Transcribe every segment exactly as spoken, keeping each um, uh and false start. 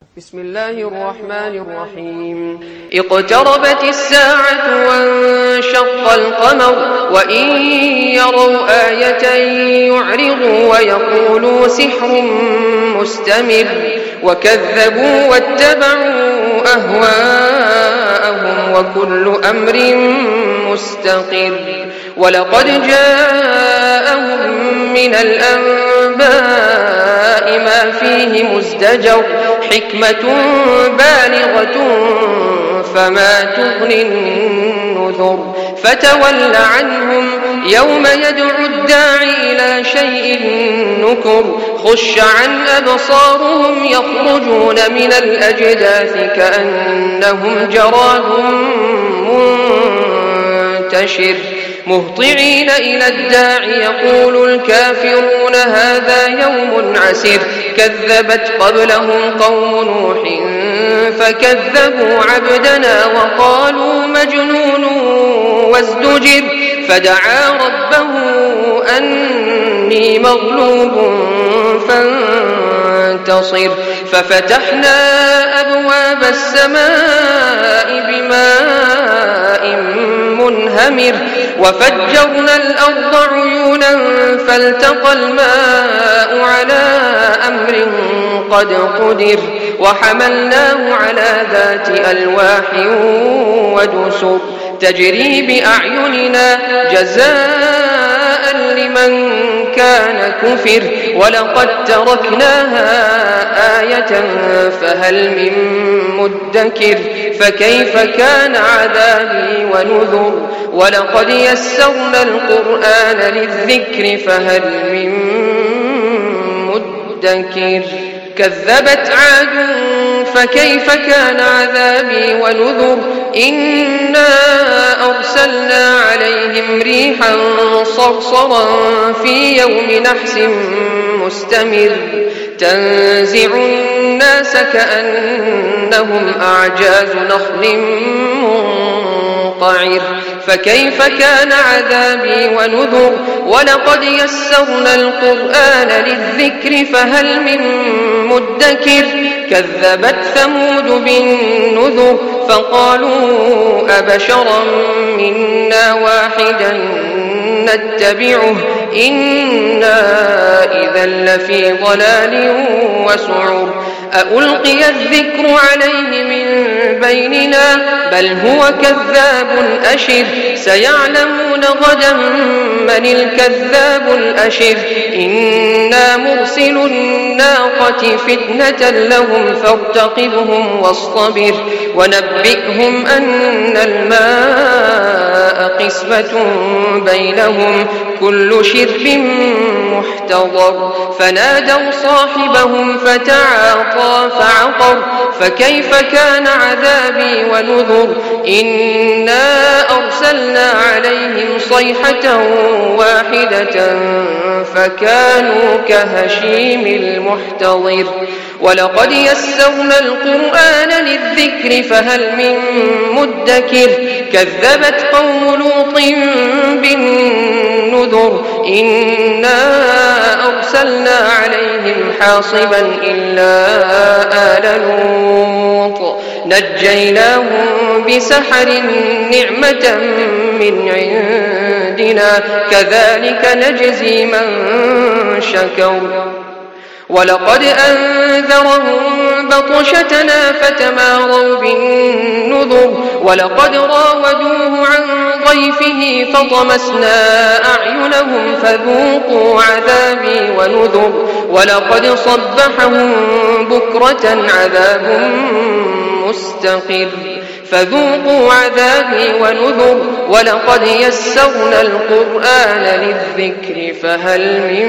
بسم الله الرحمن الرحيم اقتربت الساعة وانشق القمر وإن يروا آية يعرضوا ويقولوا سحر مستمر وكذبوا واتبعوا أهواءهم وكل أمر مستقر ولقد جاءهم من الأنباء ما فيه مزدجر حكمة بالغة فما تغني النذر فتول عنهم يوم يدعو الداعي إلى شيء نكر خش عن أبصارهم يخرجون من الأجداث كأنهم جراد منتشر مهطعين إلى الداعي يقول الكافرون هذا يوم عسر كذبت قبلهم قوم نوح فكذبوا عبدنا وقالوا مجنون وازدجر فدعا ربه أني مغلوب فانتصر ففتحنا أبواب السماء بماء منهمر وفجرنا الأرض عيونا فالتقى الماء على أمر قد قدر وحملناه على ذات ألواح ودسر تجري بأعيننا جزاء لمن كان كفر ولقد تركناها آية فهل من مدكر فكيف كان عذابي ونذر ولقد يسرنا القرآن للذكر فهل من مدكر كذبت عاد فكيف كان عذابي ونذر إنا أرسلنا عليهم ريحا صرصرا في يوم نحس مستمر تنزع الناس كأنهم أعجاز نخل منقعر فكيف كان عذابي ونذر ولقد يسرنا القرآن للذكر فهل من مدكر كذبت ثمود بالنذر فقالوا أبشرا منا واحدا نتبعه إنا إذا لفي ضلال وسعر أألقي الذكر عليه من بيننا بل هو كذاب أشر سيعلمون غدا من الكذاب الأشر إنا مرسل الناقة فتنة لهم فارتقبهم واصطبر ونبئهم أن الماء قسمة بينهم كل شرب محتضر فنادوا صاحبهم فتعاطى فعقر فكيف كان عذابي ونذر إنا أرسلنا عليهم صيحة واحدة فكانوا كهشيم المحتضر ولقد يسرنا القرآن للذكر فهل من مدكر كذبت قوم لوط بالنذر إنا أرسلنا عليهم حاصبا إلا آل لوط نجيناهم بسحر نعمة من عندنا كذلك نجزي من شكر ولقد أنذرهم بطشتنا فتماروا بالنذر ولقد راودوه عن ضيفه فطمسنا أعينهم فذوقوا عذابي ونذر ولقد صبحهم بكرة عذاب مستقر فذوقوا عذابي ونذر ولقد يسرنا القرآن للذكر فهل من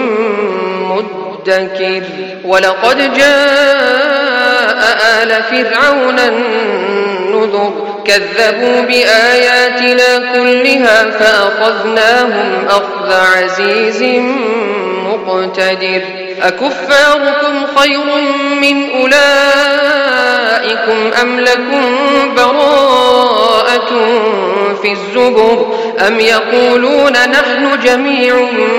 مدكر ولقد جاء آل فرعون النذر كذبوا بآياتنا كلها فأخذناهم أخذ عزيز مقتدر أكفاركم خير من أولئكم أم لكم براءة مفرطة في الزبر أم يقولون نحن جميع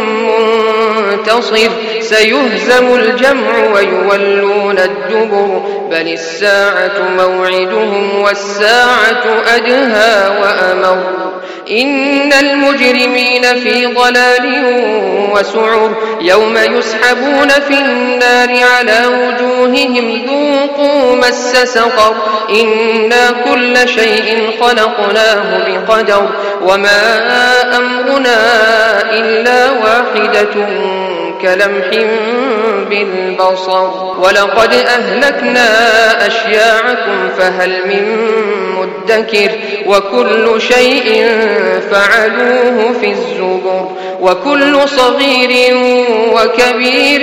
منتصر سيهزم الجمع ويولون الدبر بل الساعة موعدهم والساعة أدهى وأمر إن المجرمين في ضلال وسعر يوم يسحبون في النار على وجوههم ذوقوا مس سقر إنا كل شيء خلقناه بقدر وما أمرنا إلا واحدة كلمح بالبصر ولقد أهلكنا أشياعكم فهل من مدكر وكل شيء فعلوه في الزبر وكل صغير وكبير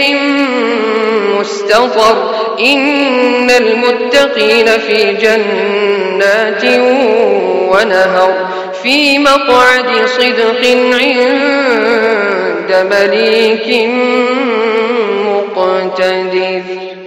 مستطر إن المتقين في جنات ونهر في مقعد صدق عند مليك مقتدر.